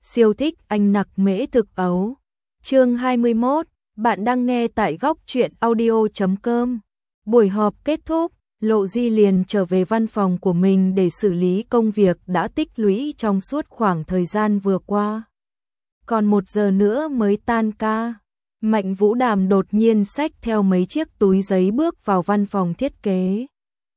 siêu thích anh nặc mễ thực ấu. Chương 21, bạn đang nghe tại góc truyện audio.com. Buổi họp kết thúc, Lộ Di liền trở về văn phòng của mình để xử lý công việc đã tích lũy trong suốt khoảng thời gian vừa qua. Còn 1 giờ nữa mới tan ca. Mạnh Vũ Đàm đột nhiên xách theo mấy chiếc túi giấy bước vào văn phòng thiết kế.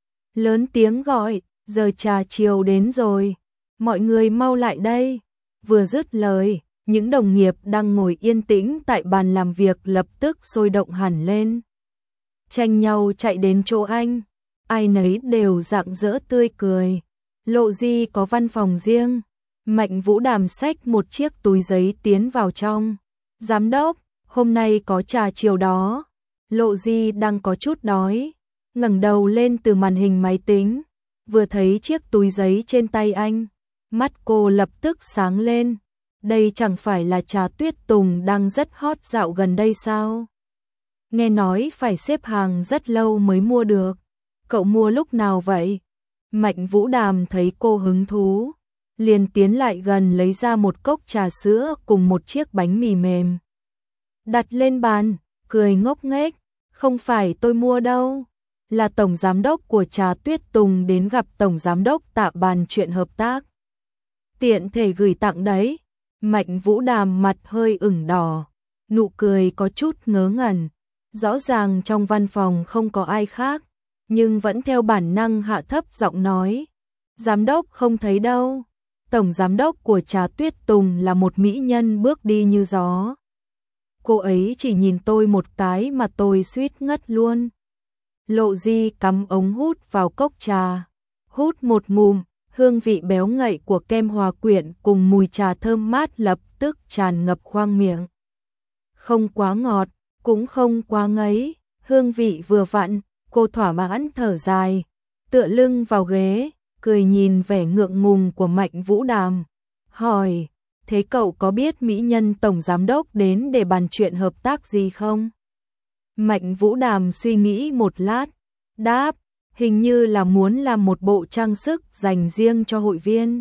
Lớn tiếng gọi, giờ trà chiều đến rồi, mọi người mau lại đây. Vừa dứt lời, những đồng nghiệp đang ngồi yên tĩnh tại bàn làm việc lập tức sôi động hẳn lên. Tranh nhau chạy đến chỗ anh, ai nấy đều rạng rỡ tươi cười. Lộ Di có văn phòng riêng. Mạnh Vũ Đàm xách một chiếc túi giấy tiến vào trong. Giám đốc, hôm nay có trà chiều đó. Lộ Di đang có chút đói, ngẩng đầu lên từ màn hình máy tính, vừa thấy chiếc túi giấy trên tay anh, mắt cô lập tức sáng lên. Đây chẳng phải là trà Tuyết Tùng đang rất hot dạo gần đây sao? Nghe nói phải xếp hàng rất lâu mới mua được. Cậu mua lúc nào vậy? Mạnh Vũ Đàm thấy cô hứng thú, liền tiến lại gần lấy ra một cốc trà sữa cùng một chiếc bánh mì mềm. Đặt lên bàn, cười ngốc nghếch, không phải tôi mua đâu, là tổng giám đốc của trà Tuyết Tùng đến gặp tổng giám đốc Tạ bàn chuyện hợp tác. Tiện thể gửi tặng đấy. Mạnh Vũ Đàm mặt hơi ửng đỏ, nụ cười có chút ngớ ngẩn. Rõ ràng trong văn phòng không có ai khác, nhưng vẫn theo bản năng hạ thấp giọng nói. Giám đốc không thấy đâu. Tổng giám đốc của trà Tuyết Tùng là một mỹ nhân bước đi như gió. Cô ấy chỉ nhìn tôi một cái mà tôi suýt ngất luôn. Lộ Di cắm ống hút vào cốc trà, hút một ngụm, hương vị béo ngậy của kem hòa quyện cùng mùi trà thơm mát lập tức tràn ngập khoang miệng. Không quá ngọt, cũng không quá ngấy, hương vị vừa vặn, cô thỏa mãn thở dài, tựa lưng vào ghế, cười nhìn vẻ ngượng ngùng của Mạnh Vũ Đàm, hỏi, thế cậu có biết mỹ nhân tổng giám đốc đến để bàn chuyện hợp tác gì không? Mạnh Vũ Đàm suy nghĩ một lát, đáp, hình như là muốn làm một bộ trang sức dành riêng cho hội viên.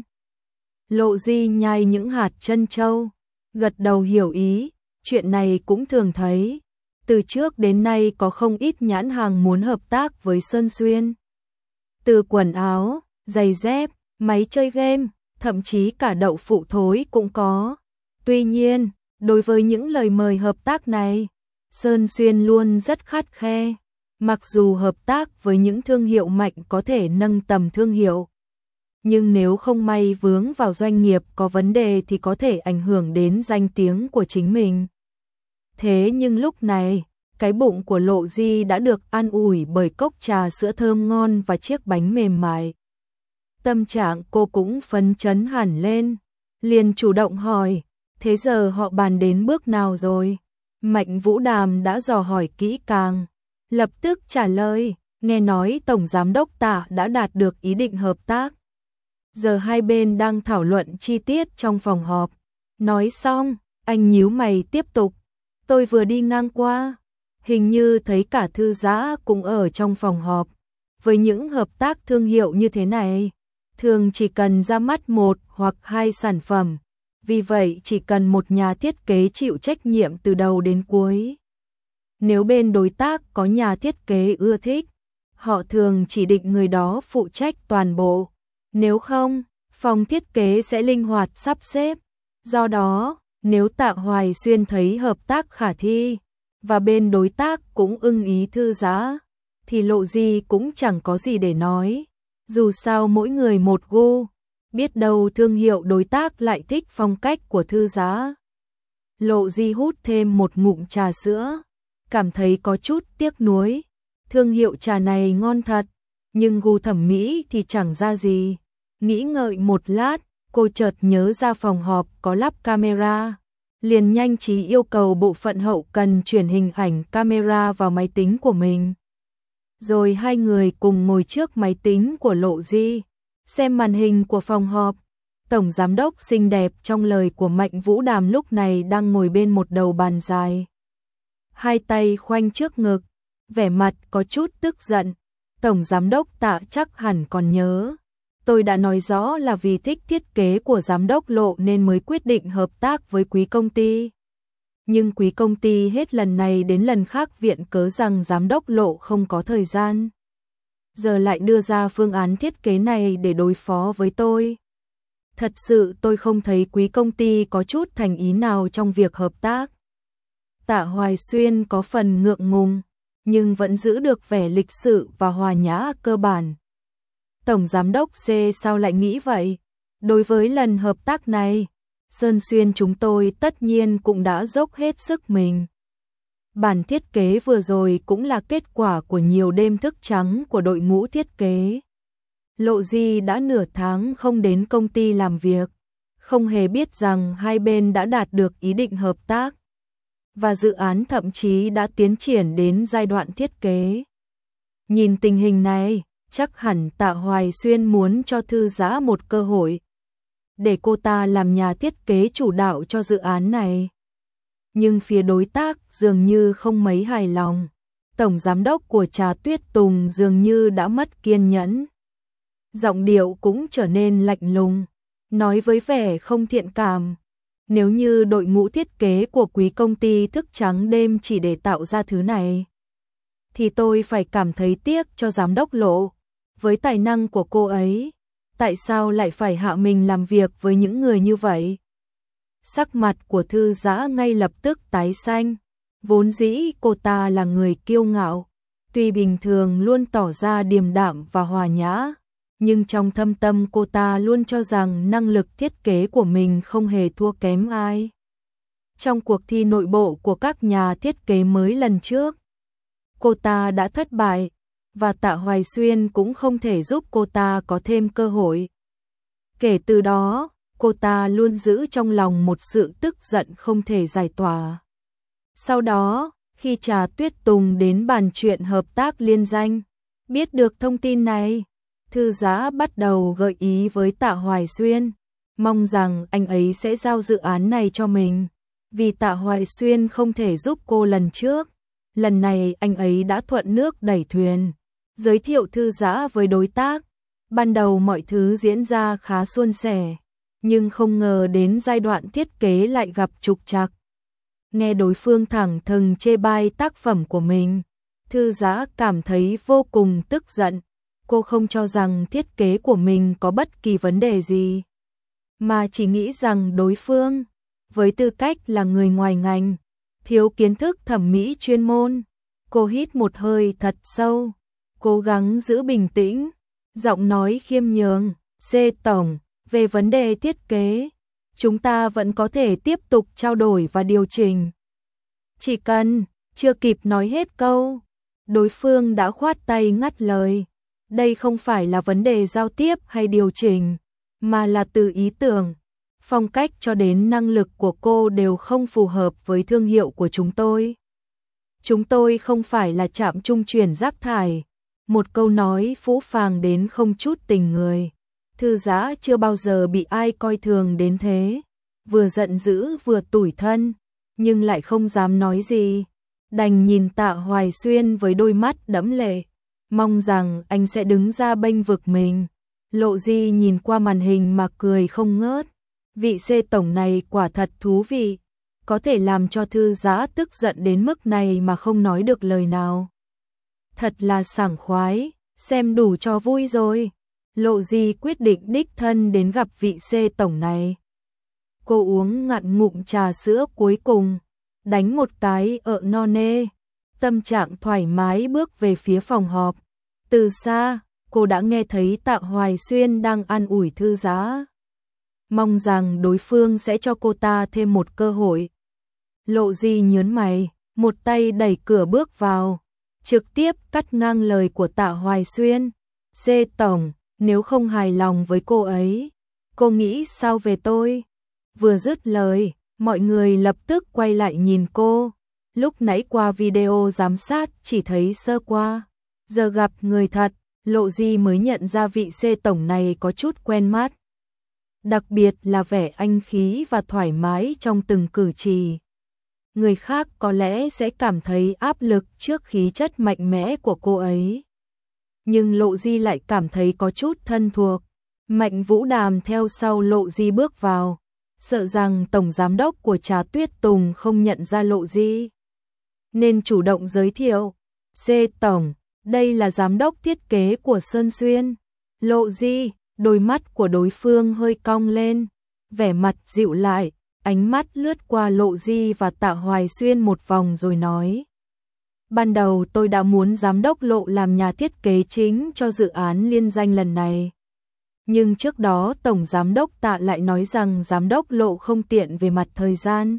Lộ Di nhai những hạt trân châu, gật đầu hiểu ý, chuyện này cũng thường thấy. Từ trước đến nay có không ít nhãn hàng muốn hợp tác với Sơn Xuyên. Từ quần áo, giày dép, máy chơi game, thậm chí cả đậu phụ thối cũng có. Tuy nhiên, đối với những lời mời hợp tác này, Sơn Xuyên luôn rất khắt khe. Mặc dù hợp tác với những thương hiệu mạnh có thể nâng tầm thương hiệu, nhưng nếu không may vướng vào doanh nghiệp có vấn đề thì có thể ảnh hưởng đến danh tiếng của chính mình. Thế nhưng lúc này, cái bụng của Lộ Di đã được an ủi bởi cốc trà sữa thơm ngon và chiếc bánh mềm mại. Tâm trạng cô cũng phấn chấn hẳn lên, liền chủ động hỏi, thế giờ họ bàn đến bước nào rồi? Mạnh Vũ Đàm đã dò hỏi kỹ càng, lập tức trả lời, nghe nói tổng giám đốc Tạ đã đạt được ý định hợp tác. Giờ hai bên đang thảo luận chi tiết trong phòng họp. Nói xong, anh nhíu mày tiếp tục, tôi vừa đi ngang qua, hình như thấy cả thư giã cũng ở trong phòng họp. Với những hợp tác thương hiệu như thế này, thường chỉ cần ra mắt 1 hoặc 2 sản phẩm, vì vậy chỉ cần một nhà thiết kế chịu trách nhiệm từ đầu đến cuối. Nếu bên đối tác có nhà thiết kế ưa thích, họ thường chỉ định người đó phụ trách toàn bộ. Nếu không, phòng thiết kế sẽ linh hoạt sắp xếp. Do đó, nếu Tạ Hoài Xuyên thấy hợp tác khả thi, và bên đối tác cũng ưng ý thư giã, thì Lộ Di cũng chẳng có gì để nói. Dù sao mỗi người một gu, biết đâu thương hiệu đối tác lại thích phong cách của thư giã. Lộ Di hút thêm một ngụm trà sữa, cảm thấy có chút tiếc nuối. Thương hiệu trà này ngon thật, nhưng gu thẩm mỹ thì chẳng ra gì. Nghĩ ngợi một lát, cô chợt nhớ ra phòng họp có lắp camera, liền nhanh trí yêu cầu bộ phận hậu cần chuyển hình ảnh camera vào máy tính của mình. Rồi hai người cùng ngồi trước máy tính của Lộ Di, xem màn hình của phòng họp. Tổng giám đốc xinh đẹp trong lời của Mạnh Vũ Đàm lúc này đang ngồi bên một đầu bàn dài, hai tay khoanh trước ngực, vẻ mặt có chút tức giận. Tổng giám đốc Tạ chắc hẳn còn nhớ, Tôi đã nói rõ là vì thích thiết kế của giám đốc Lộ nên mới quyết định hợp tác với quý công ty. Nhưng quý công ty hết lần này đến lần khác viện cớ rằng giám đốc Lộ không có thời gian. Giờ lại đưa ra phương án thiết kế này để đối phó với tôi. Thật sự tôi không thấy quý công ty có chút thành ý nào trong việc hợp tác. Tạ Hoài Xuyên có phần ngượng ngùng, nhưng vẫn giữ được vẻ lịch sự và hòa nhã cơ bản. Tổng giám đốc C sao lại nghĩ vậy? Đối với lần hợp tác này, Sơn Xuyên chúng tôi tất nhiên cũng đã dốc hết sức mình. Bản thiết kế vừa rồi cũng là kết quả của nhiều đêm thức trắng của đội ngũ thiết kế. Lộ Di đã nửa tháng không đến công ty làm việc, không hề biết rằng hai bên đã đạt được ý định hợp tác. Và dự án thậm chí đã tiến triển đến giai đoạn thiết kế. Nhìn tình hình này, chắc hẳn Tạ Hoài Xuyên muốn cho Thư Giã một cơ hội để cô ta làm nhà thiết kế chủ đạo cho dự án này. Nhưng phía đối tác dường như không mấy hài lòng. Tổng giám đốc của Trà Tuyết Tùng dường như đã mất kiên nhẫn. Giọng điệu cũng trở nên lạnh lùng, nói với vẻ không thiện cảm. Nếu như đội ngũ thiết kế của quý công ty thức trắng đêm chỉ để tạo ra thứ này, thì tôi phải cảm thấy tiếc cho giám đốc Lộ. Với tài năng của cô ấy, tại sao lại phải hạ mình làm việc với những người như vậy? Sắc mặt của Thư Giã ngay lập tức tái xanh. Vốn dĩ cô ta là người kiêu ngạo, tuy bình thường luôn tỏ ra điềm đạm và hòa nhã, nhưng trong thâm tâm cô ta luôn cho rằng năng lực thiết kế của mình không hề thua kém ai. Trong cuộc thi nội bộ của các nhà thiết kế mới lần trước, cô ta đã thất bại, và Tạ Hoài Xuyên cũng không thể giúp cô ta có thêm cơ hội. Kể từ đó, cô ta luôn giữ trong lòng một sự tức giận không thể giải tỏa. Sau đó, khi Trà Tuyết Tùng đến bàn chuyện hợp tác liên danh, biết được thông tin này, Thư Giã bắt đầu gợi ý với Tạ Hoài Xuyên, mong rằng anh ấy sẽ giao dự án này cho mình, vì Tạ Hoài Xuyên không thể giúp cô lần trước. Lần này anh ấy đã thuận nước đẩy thuyền, giới thiệu Thư Giã với đối tác. Ban đầu mọi thứ diễn ra khá suôn sẻ, nhưng không ngờ đến giai đoạn thiết kế lại gặp trục trặc. Nghe đối phương thẳng thừng chê bai tác phẩm của mình, Thư Giã cảm thấy vô cùng tức giận. Cô không cho rằng thiết kế của mình có bất kỳ vấn đề gì, mà chỉ nghĩ rằng đối phương, với tư cách là người ngoài ngành, thiếu kiến thức thẩm mỹ chuyên môn. Cô hít một hơi thật sâu, cố gắng giữ bình tĩnh, giọng nói khiêm nhường. C Tổng, về vấn đề thiết kế, chúng ta vẫn có thể tiếp tục trao đổi và điều chỉnh. Chỉ cần, chưa kịp nói hết câu, đối phương đã khoát tay ngắt lời. Đây không phải là vấn đề giao tiếp hay điều chỉnh, mà là từ ý tưởng, phong cách cho đến năng lực của cô đều không phù hợp với thương hiệu của chúng tôi. Chúng tôi không phải là trạm trung chuyển rác thải. Một câu nói phũ phàng đến không chút tình người. Thư Giã chưa bao giờ bị ai coi thường đến thế, vừa giận dữ vừa tủi thân, nhưng lại không dám nói gì, đành nhìn Tạ Hoài Xuyên với đôi mắt đẫm lệ, mong rằng anh sẽ đứng ra bênh vực mình. Lộ Di nhìn qua màn hình mà cười không ngớt. Vị C Tổng này quả thật thú vị, có thể làm cho Thư Giã tức giận đến mức này mà không nói được lời nào. Thật là sảng khoái, xem đủ cho vui rồi. Lộ Di quyết định đích thân đến gặp vị C Tổng này. Cô uống ngặn ngụm trà sữa cuối cùng, đánh một cái ợ no nê, tâm trạng thoải mái bước về phía phòng họp. Từ xa, cô đã nghe thấy Tạ Hoài Xuyên đang an ủi Thư Giã, mong rằng đối phương sẽ cho cô ta thêm một cơ hội. Lộ Di nhớn mày, một tay đẩy cửa bước vào, trực tiếp cắt ngang lời của Tạ Hoài Xuyên. C Tổng, nếu không hài lòng với cô ấy, cô nghĩ sao về tôi? Vừa dứt lời, mọi người lập tức quay lại nhìn cô. Lúc nãy qua video giám sát chỉ thấy sơ qua, giờ gặp người thật, Lộ Di mới nhận ra vị C Tổng này có chút quen mắt. Đặc biệt là vẻ anh khí và thoải mái trong từng cử chỉ. Người khác có lẽ sẽ cảm thấy áp lực trước khí chất mạnh mẽ của cô ấy. Nhưng Lộ Di lại cảm thấy có chút thân thuộc. Mạnh Vũ Đàm theo sau Lộ Di bước vào, sợ rằng tổng giám đốc của Trà Tuyết Tùng không nhận ra Lộ Di, nên chủ động giới thiệu, C tổng, đây là giám đốc thiết kế của Sơn Xuyên. Lộ Di, đôi mắt của đối phương hơi cong lên, vẻ mặt dịu lại, ánh mắt lướt qua Lộ Di và Tạ Hoài Xuyên một vòng rồi nói. Ban đầu tôi đã muốn giám đốc Lộ làm nhà thiết kế chính cho dự án liên danh lần này. Nhưng trước đó tổng giám đốc Tạ lại nói rằng giám đốc Lộ không tiện về mặt thời gian.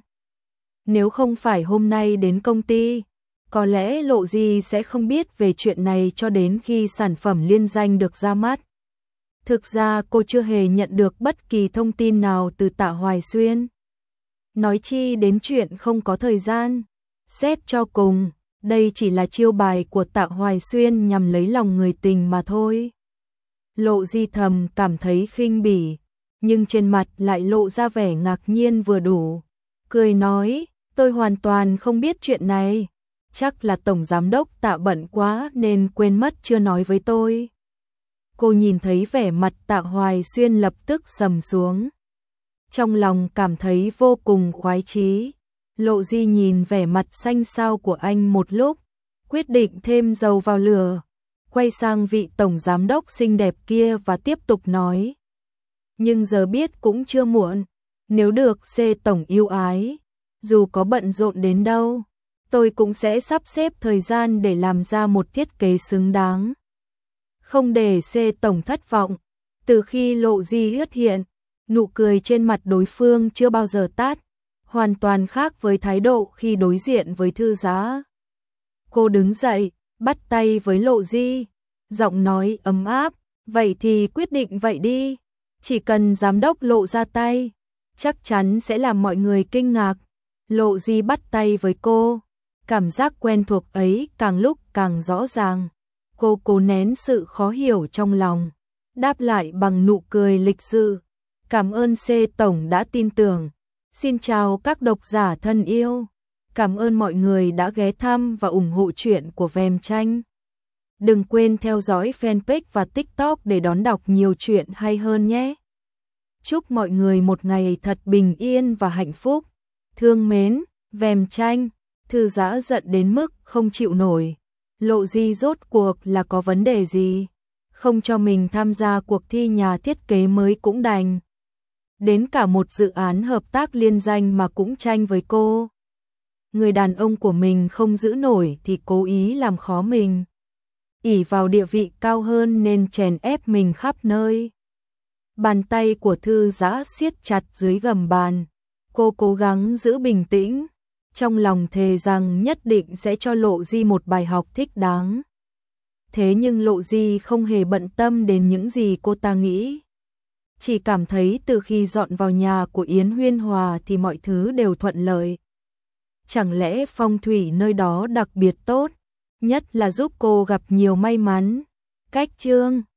Nếu không phải hôm nay đến công ty, có lẽ Lộ Di sẽ không biết về chuyện này cho đến khi sản phẩm liên danh được ra mắt. Thực ra cô chưa hề nhận được bất kỳ thông tin nào từ Tạ Hoài Xuyên. Nói chi đến chuyện không có thời gian. Xét cho cùng, đây chỉ là chiêu bài của Tạ Hoài Xuyên nhằm lấy lòng người tình mà thôi. Lộ Di thầm cảm thấy khinh bỉ, nhưng trên mặt lại lộ ra vẻ ngạc nhiên vừa đủ. Cười nói, tôi hoàn toàn không biết chuyện này. Chắc là tổng giám đốc Tạ bận quá nên quên mất chưa nói với tôi. Cô nhìn thấy vẻ mặt Tạ Hoài Xuyên lập tức sầm xuống. Trong lòng cảm thấy vô cùng khoái chí. Lộ Di nhìn vẻ mặt xanh xao của anh một lúc, quyết định thêm dầu vào lửa. Quay sang vị tổng giám đốc xinh đẹp kia và tiếp tục nói. Nhưng giờ biết cũng chưa muộn. Nếu được C tổng yêu ái, dù có bận rộn đến đâu, tôi cũng sẽ sắp xếp thời gian để làm ra một thiết kế xứng đáng. Không để C tổng thất vọng. Từ khi Lộ Di xuất hiện, nụ cười trên mặt đối phương chưa bao giờ tắt, hoàn toàn khác với thái độ khi đối diện với Thư Giá. Cô đứng dậy, bắt tay với Lộ Di, giọng nói ấm áp, vậy thì quyết định vậy đi. Chỉ cần giám đốc Lộ ra tay, chắc chắn sẽ làm mọi người kinh ngạc. Lộ Di bắt tay với cô, cảm giác quen thuộc ấy càng lúc càng rõ ràng. Cô cố nén sự khó hiểu trong lòng, đáp lại bằng nụ cười lịch sự. Cảm ơn C tổng đã tin tưởng. Xin chào các độc giả thân yêu. Cảm ơn mọi người đã ghé thăm và ủng hộ truyện của Vem Tranh. Đừng quên theo dõi fanpage và TikTok để đón đọc nhiều chuyện hay hơn nhé. Chúc mọi người một ngày thật bình yên và hạnh phúc. Thương mến, Vem Tranh. Thư Giã giận đến mức không chịu nổi. Lộ Di rốt cuộc là có vấn đề gì? Không cho mình tham gia cuộc thi nhà thiết kế mới cũng đành. Đến cả một dự án hợp tác liên danh mà cũng tranh với cô. Người đàn ông của mình không giữ nổi thì cố ý làm khó mình. Ỷ vào địa vị cao hơn nên chèn ép mình khắp nơi. Bàn tay của Thư Giã siết chặt dưới gầm bàn. Cô cố gắng giữ bình tĩnh, trong lòng thề rằng nhất định sẽ cho Lộ Di một bài học thích đáng. Thế nhưng Lộ Di không hề bận tâm đến những gì cô ta nghĩ. Chỉ cảm thấy từ khi dọn vào nhà của Yến Huyên Hòa thì mọi thứ đều thuận lợi. Chẳng lẽ phong thủy nơi đó đặc biệt tốt, nhất là giúp cô gặp nhiều may mắn. Cách chương